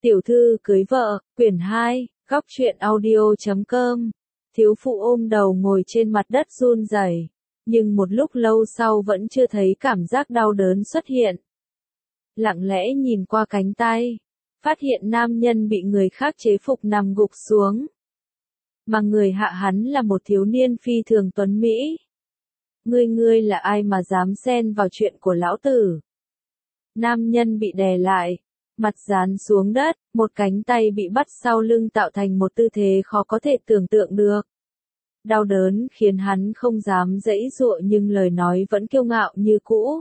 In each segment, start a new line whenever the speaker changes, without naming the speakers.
Tiểu thư cưới vợ, quyển 2, góc truyện audio.com. Thiếu phụ ôm đầu ngồi trên mặt đất run rẩy, nhưng một lúc lâu sau vẫn chưa thấy cảm giác đau đớn xuất hiện. Lặng lẽ nhìn qua cánh tay, phát hiện nam nhân bị người khác chế phục nằm gục xuống. Mà người hạ hắn là một thiếu niên phi thường tuấn mỹ. Ngươi là ai mà dám xen vào chuyện của lão tử? Nam nhân bị đè lại, mặt dán xuống đất, một cánh tay bị bắt sau lưng tạo thành một tư thế khó có thể tưởng tượng được. Đau đớn khiến hắn không dám giãy giụa nhưng lời nói vẫn kiêu ngạo như cũ.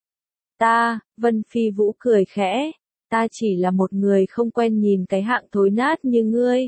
Vân Phi Vũ cười khẽ, ta chỉ là một người không quen nhìn cái hạng thối nát như ngươi.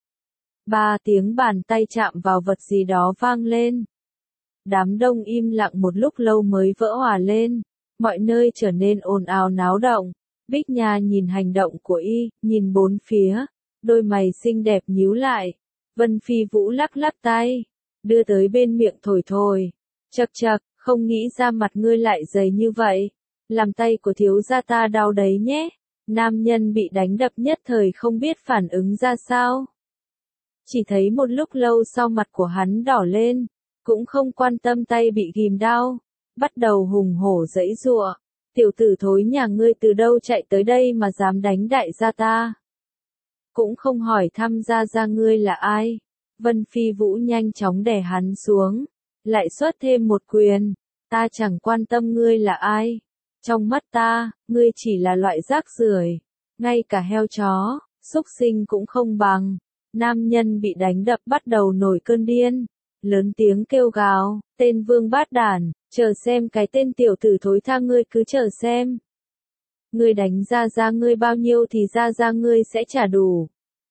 3 tiếng bàn tay chạm vào vật gì đó vang lên. Đám đông im lặng một lúc lâu mới vỡ òa lên, mọi nơi trở nên ồn ào náo động. Bích Nha nhìn hành động của y, nhìn bốn phía, đôi mày xinh đẹp nhíu lại. Vân Phi Vũ lắc lắc tay, đưa tới bên miệng thổi thổi. Chậc chậc, không nghĩ ra mặt ngươi lại dày như vậy. Làm tay của thiếu gia ta đau đấy nhé. Nam nhân bị đánh đập nhất thời không biết phản ứng ra sao. Chỉ thấy một lúc lâu sau mặt của hắn đỏ lên, cũng không quan tâm tay bị ghim đau, bắt đầu hùng hổ giãy giụa. Tiểu tử thối nhà ngươi từ đâu chạy tới đây mà dám đánh đại gia ta? Cũng không hỏi thăm gia ngươi là ai. Vân Phi Vũ nhanh chóng đè hắn xuống, lại xuất thêm một quyền. Ta chẳng quan tâm ngươi là ai. Trong mắt ta, ngươi chỉ là loại rác rưởi, ngay cả heo chó, súc sinh cũng không bằng. Nam nhân bị đánh đập bắt đầu nổi cơn điên, lớn tiếng kêu gào, tên vương bát đản, chờ xem cái tên tiểu tử thối tha ngươi cứ chờ xem. Ngươi đánh gia ngươi bao nhiêu thì gia ngươi sẽ trả đủ.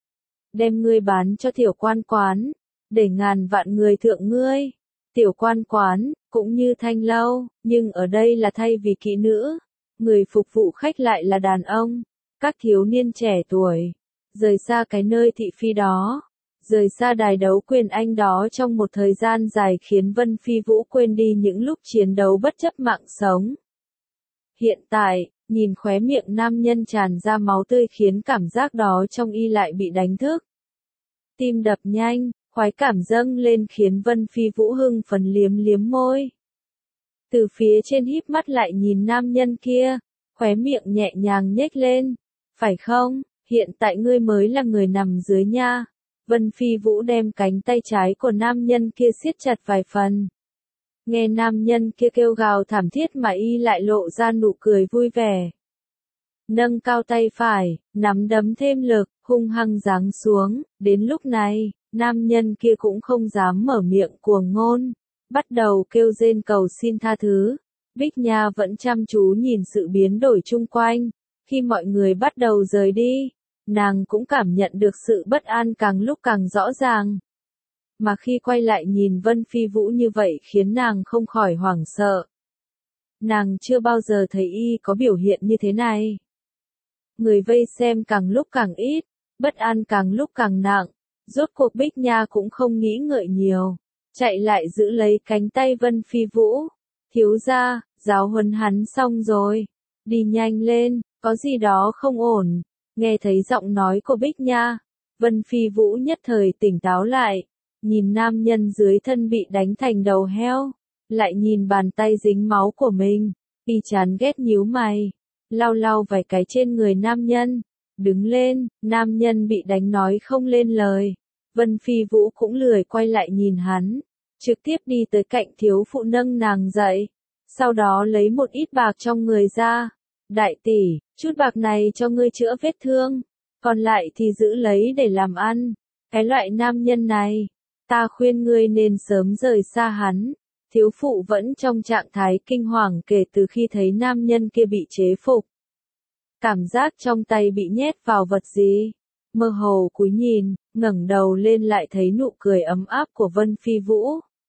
Đem ngươi bán cho tiểu quan quán, để ngàn vạn người thượng ngươi. Tiểu quan quán, cũng như thanh lâu, nhưng ở đây là thay vì kỹ nữ, người phục vụ khách lại là đàn ông, các thiếu niên trẻ tuổi. Rời xa cái nơi thị phi đó, rời xa đài đấu quyền anh đó trong một thời gian dài khiến Vân Phi Vũ quên đi những lúc chiến đấu bất chấp mạng sống. Hiện tại, nhìn khóe miệng nam nhân tràn ra máu tươi khiến cảm giác đó trong y lại bị đánh thức. Tim đập nhanh, khoái cảm dâng lên khiến Vân Phi Vũ hưng phấn liếm liếm môi. Từ phía trên híp mắt lại nhìn nam nhân kia, khóe miệng nhẹ nhàng nhếch lên. Phải không? Hiện tại ngươi mới là người nằm dưới nha. Vân Phi Vũ đem cánh tay trái của nam nhân kia siết chặt vài phần. Nghe nam nhân kia kêu gào thảm thiết mà y lại lộ ra nụ cười vui vẻ. Nâng cao tay phải, nắm đấm thêm lực, hung hăng giáng xuống. Đến lúc này, nam nhân kia cũng không dám mở miệng cuồng ngôn, bắt đầu kêu rên cầu xin tha thứ. Bích Nha vẫn chăm chú nhìn sự biến đổi chung quanh. Khi mọi người bắt đầu rời đi, nàng cũng cảm nhận được sự bất an càng lúc càng rõ ràng. Mà khi quay lại nhìn Vân Phi Vũ như vậy khiến nàng không khỏi hoảng sợ. Nàng chưa bao giờ thấy y có biểu hiện như thế này. Người vây xem càng lúc càng ít, bất an càng lúc càng nặng. Rốt cuộc Bích Nha cũng không nghĩ ngợi nhiều, chạy lại giữ lấy cánh tay Vân Phi Vũ. Thiếu gia, giáo huấn hắn xong rồi, đi nhanh lên, có gì đó không ổn. Nghe thấy giọng nói của Bích Nha, Vân Phi Vũ nhất thời tỉnh táo lại, nhìn nam nhân dưới thân bị đánh thành đầu heo, lại nhìn bàn tay dính máu của mình, y chán ghét nhíu mày, lau vài cái trên người nam nhân, đứng lên, nam nhân bị đánh nói không lên lời. Vân Phi Vũ cũng lười quay lại nhìn hắn, trực tiếp đi tới cạnh thiếu phụ nâng nàng dậy, sau đó lấy một ít bạc trong người ra. Đại tỷ, chút bạc này cho ngươi chữa vết thương, còn lại thì giữ lấy để làm ăn. Cái loại nam nhân này, ta khuyên ngươi nên sớm rời xa hắn. Thiếu phụ vẫn trong trạng thái kinh hoàng kể từ khi thấy nam nhân kia bị chế phục. Cảm giác trong tay bị nhét vào vật gì, mơ hồ cúi nhìn, ngẩng đầu lên lại thấy nụ cười ấm áp của Vân Phi Vũ.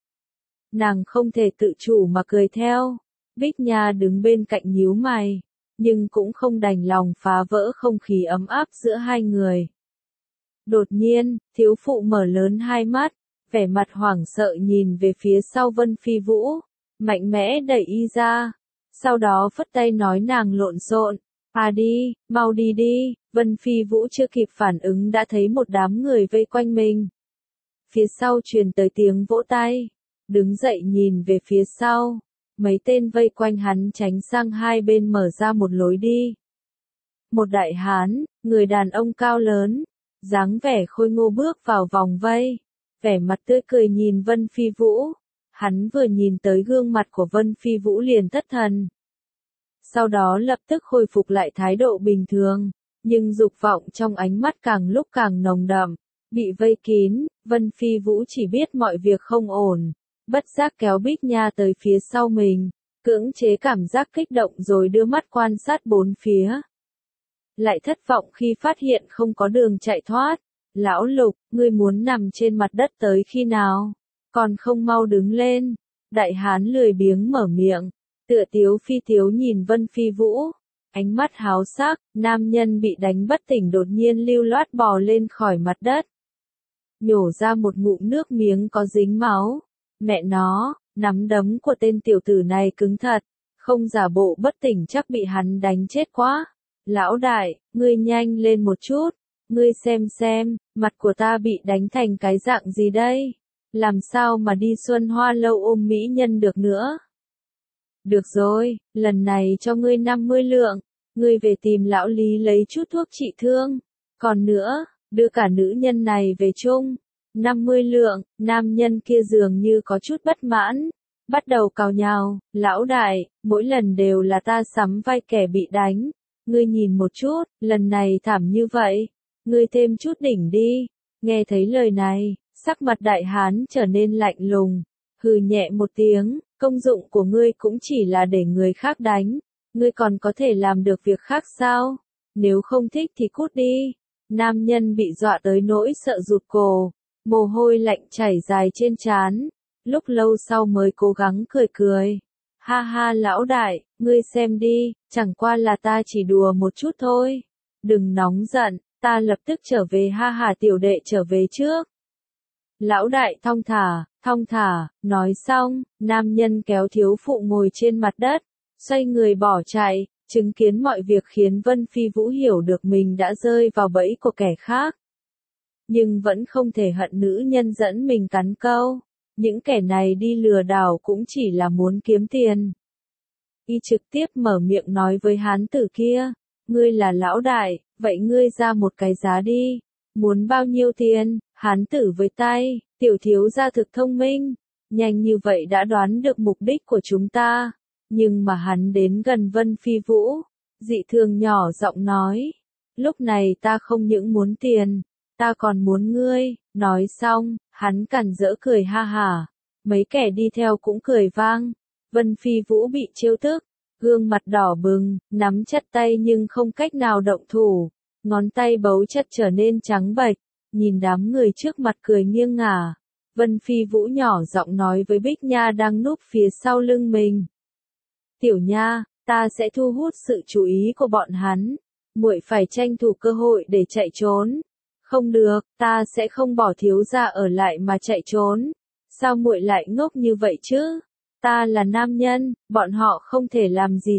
Nàng không thể tự chủ mà cười theo. Bích Nha đứng bên cạnh nhíu mày, nhưng cũng không đành lòng phá vỡ không khí ấm áp giữa hai người. Đột nhiên, thiếu phụ mở lớn hai mắt, vẻ mặt hoảng sợ nhìn về phía sau Vân Phi Vũ, mạnh mẽ đẩy y ra, sau đó phất tay nói nàng lộn xộn, À đi, mau đi đi, Vân Phi Vũ chưa kịp phản ứng đã thấy một đám người vây quanh mình. Phía sau truyền tới tiếng vỗ tay, đứng dậy nhìn về phía sau, mấy tên vây quanh hắn tránh sang hai bên mở ra một lối đi. Một đại hán, người đàn ông cao lớn, dáng vẻ khôi ngô bước vào vòng vây, vẻ mặt tươi cười nhìn Vân Phi Vũ. Hắn vừa nhìn tới gương mặt của Vân Phi Vũ liền thất thần. Sau đó lập tức khôi phục lại thái độ bình thường, nhưng dục vọng trong ánh mắt càng lúc càng nồng đậm. Bị vây kín, Vân Phi Vũ chỉ biết mọi việc không ổn, bất giác kéo Bích Nha tới phía sau mình, cưỡng chế cảm giác kích động rồi đưa mắt quan sát bốn phía. Lại thất vọng khi phát hiện không có đường chạy thoát. Lão Lục, ngươi muốn nằm trên mặt đất tới khi nào? Còn không mau đứng lên. Đại hán lười biếng mở miệng, tựa tiếu phi tiếu nhìn Vân Phi Vũ. Ánh mắt háo sắc, nam nhân bị đánh bất tỉnh đột nhiên lưu loát bò lên khỏi mặt đất. Nhổ ra một ngụm nước miếng có dính máu. Mẹ nó, nắm đấm của tên tiểu tử này cứng thật, không giả bộ bất tỉnh chắc bị hắn đánh chết quá. Lão đại, ngươi nhanh lên một chút, ngươi xem, mặt của ta bị đánh thành cái dạng gì đây? Làm sao mà đi Xuân Hoa lâu ôm mỹ nhân được nữa? Được rồi, lần này cho ngươi 50 lượng, ngươi về tìm lão Lý lấy chút thuốc trị thương. Còn nữa, đưa cả nữ nhân này về chung. 50 lượng, nam nhân kia dường như có chút bất mãn, bắt đầu càu nhàu, lão đại, mỗi lần đều là ta sắm vai kẻ bị đánh. Ngươi nhìn một chút, lần này thảm như vậy, ngươi thêm chút đỉnh đi. Nghe thấy lời này, sắc mặt đại hán trở nên lạnh lùng, hừ nhẹ một tiếng, công dụng của ngươi cũng chỉ là để người khác đánh, ngươi còn có thể làm được việc khác sao? Nếu không thích thì cút đi. Nam nhân bị dọa tới nỗi sợ rụt cổ, mồ hôi lạnh chảy dài trên trán, lúc lâu sau mới cố gắng cười cười. Ha ha lão đại, ngươi xem đi, chẳng qua là ta chỉ đùa một chút thôi. Đừng nóng giận, ta lập tức trở về ha ha tiểu đệ trở về trước. Lão đại thong thả, nói xong, nam nhân kéo thiếu phụ ngồi trên mặt đất, xoay người bỏ chạy, chứng kiến mọi việc khiến Vân Phi Vũ hiểu được mình đã rơi vào bẫy của kẻ khác. Nhưng vẫn không thể hận nữ nhân dẫn mình cắn câu. Những kẻ này đi lừa đảo cũng chỉ là muốn kiếm tiền. Y trực tiếp mở miệng nói với hán tử kia, ngươi là lão đại, vậy ngươi ra một cái giá đi. Muốn bao nhiêu tiền? Hán tử với tay, tiểu thiếu gia thực thông minh, nhanh như vậy đã đoán được mục đích của chúng ta. Nhưng mà hắn đến gần Vân Phi Vũ, dị thường nhỏ giọng nói, lúc này ta không những muốn tiền, ta còn muốn ngươi. Nói xong, hắn càn rỡ cười ha hả, mấy kẻ đi theo cũng cười vang. Vân Phi Vũ bị trêu tức, gương mặt đỏ bừng, nắm chặt tay nhưng không cách nào động thủ, ngón tay bấu chặt trở nên trắng bệch, nhìn đám người trước mặt cười nghiêng ngả. Vân Phi Vũ nhỏ giọng nói với Bích Nha đang núp phía sau lưng mình. Tiểu Nha, ta sẽ thu hút sự chú ý của bọn hắn, muội phải tranh thủ cơ hội để chạy trốn. Không được, ta sẽ không bỏ thiếu gia ở lại mà chạy trốn. Sao muội lại ngốc như vậy chứ? Ta là nam nhân, bọn họ không thể làm gì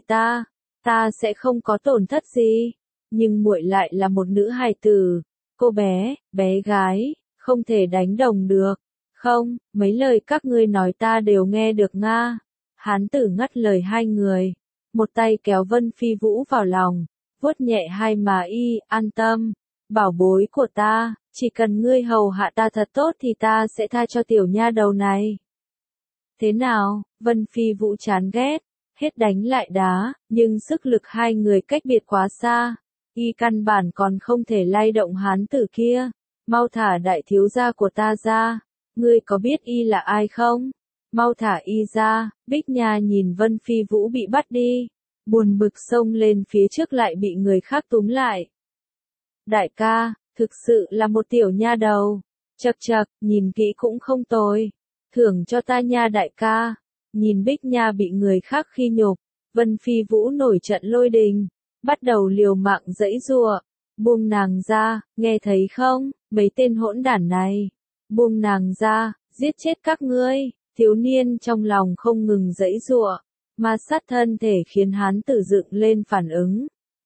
ta sẽ không có tổn thất gì. Nhưng muội lại là một nữ hài tử, cô bé gái, không thể đánh đồng được. Không, mấy lời các ngươi nói ta đều nghe được nga. Hán tử ngắt lời hai người, một tay kéo Vân Phi Vũ vào lòng, vuốt nhẹ hai má y, an tâm. Bảo bối của ta, chỉ cần ngươi hầu hạ ta thật tốt thì ta sẽ tha cho tiểu nha đầu này. Thế nào? Vân Phi Vũ chán ghét, hết đánh lại đá, nhưng sức lực hai người cách biệt quá xa. Y căn bản còn không thể lay động hán tử kia. Mau thả đại thiếu gia của ta ra. Ngươi có biết y là ai không? Mau thả y ra. Bích Nha nhìn Vân Phi Vũ bị bắt đi, buồn bực xông lên phía trước lại bị người khác túm lại. Đại ca, thực sự là một tiểu nha đầu. Chậc, nhìn kỹ cũng không tồi. Thưởng cho ta nha đại ca. Nhìn Bích Nha bị người khác khi nhục, Vân Phi Vũ nổi trận lôi đình, bắt đầu liều mạng giãy giụa. Buông nàng ra, nghe thấy không, mấy tên hỗn đản này. Buông nàng ra, giết chết các ngươi. Thiếu niên trong lòng không ngừng giãy giụa, ma sát thân thể khiến hán tử dựng lên phản ứng.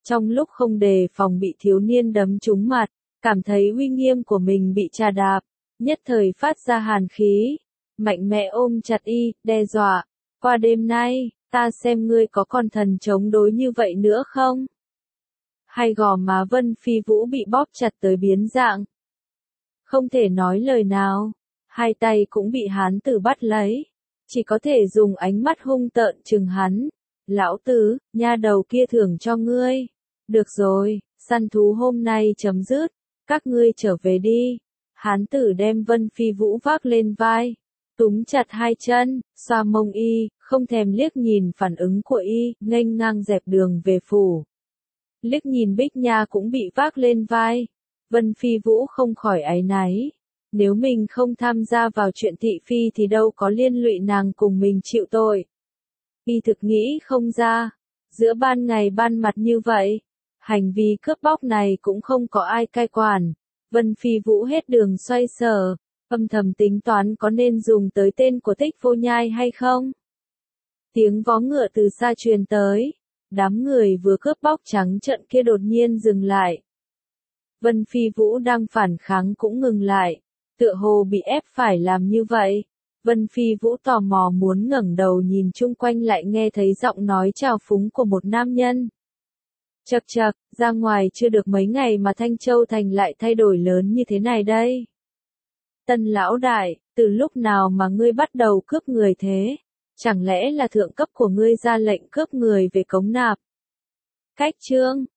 Trong lúc không đề phòng bị thiếu niên đấm trúng mặt, cảm thấy uy nghiêm của mình bị trà đạp, nhất thời phát ra hàn khí, mạnh mẽ ôm chặt y, đe dọa, qua đêm nay, ta xem ngươi có còn thần chống đối như vậy nữa không? Hay gò má Vân Phi Vũ bị bóp chặt tới biến dạng. Không thể nói lời nào, hai tay cũng bị hán tử bắt lấy, chỉ có thể dùng ánh mắt hung tợn trừng hắn. Lão tứ, nha đầu kia thưởng cho ngươi. Được rồi, săn thú hôm nay chấm dứt, các ngươi trở về đi. Hán tử đem Vân Phi Vũ vác lên vai, túm chặt hai chân, xoa mông y, không thèm liếc nhìn phản ứng của y, nghênh ngang dẹp đường về phủ. Liếc nhìn Bích Nha cũng bị vác lên vai, Vân Phi Vũ không khỏi áy náy. Nếu mình không tham gia vào chuyện thị phi thì đâu có liên lụy nàng cùng mình chịu tội. Y thực nghĩ không ra, giữa ban ngày ban mặt như vậy, hành vi cướp bóc này cũng không có ai cai quản. Vân Phi Vũ hết đường xoay sở, âm thầm tính toán có nên dùng tới tên của Tích Vô Nhai hay không. Tiếng vó ngựa từ xa truyền tới, đám người vừa cướp bóc trắng trợn kia đột nhiên dừng lại. Vân Phi Vũ đang phản kháng cũng ngừng lại, tựa hồ bị ép phải làm như vậy. Vân Phi Vũ tò mò muốn ngẩng đầu nhìn chung quanh lại nghe thấy giọng nói trào phúng của một nam nhân. Chậc chậc, ra ngoài chưa được mấy ngày mà Thanh Châu Thành lại thay đổi lớn như thế này đây. Tân lão đại, từ lúc nào mà ngươi bắt đầu cướp người thế? Chẳng lẽ là thượng cấp của ngươi ra lệnh cướp người về cống nạp? Cách chương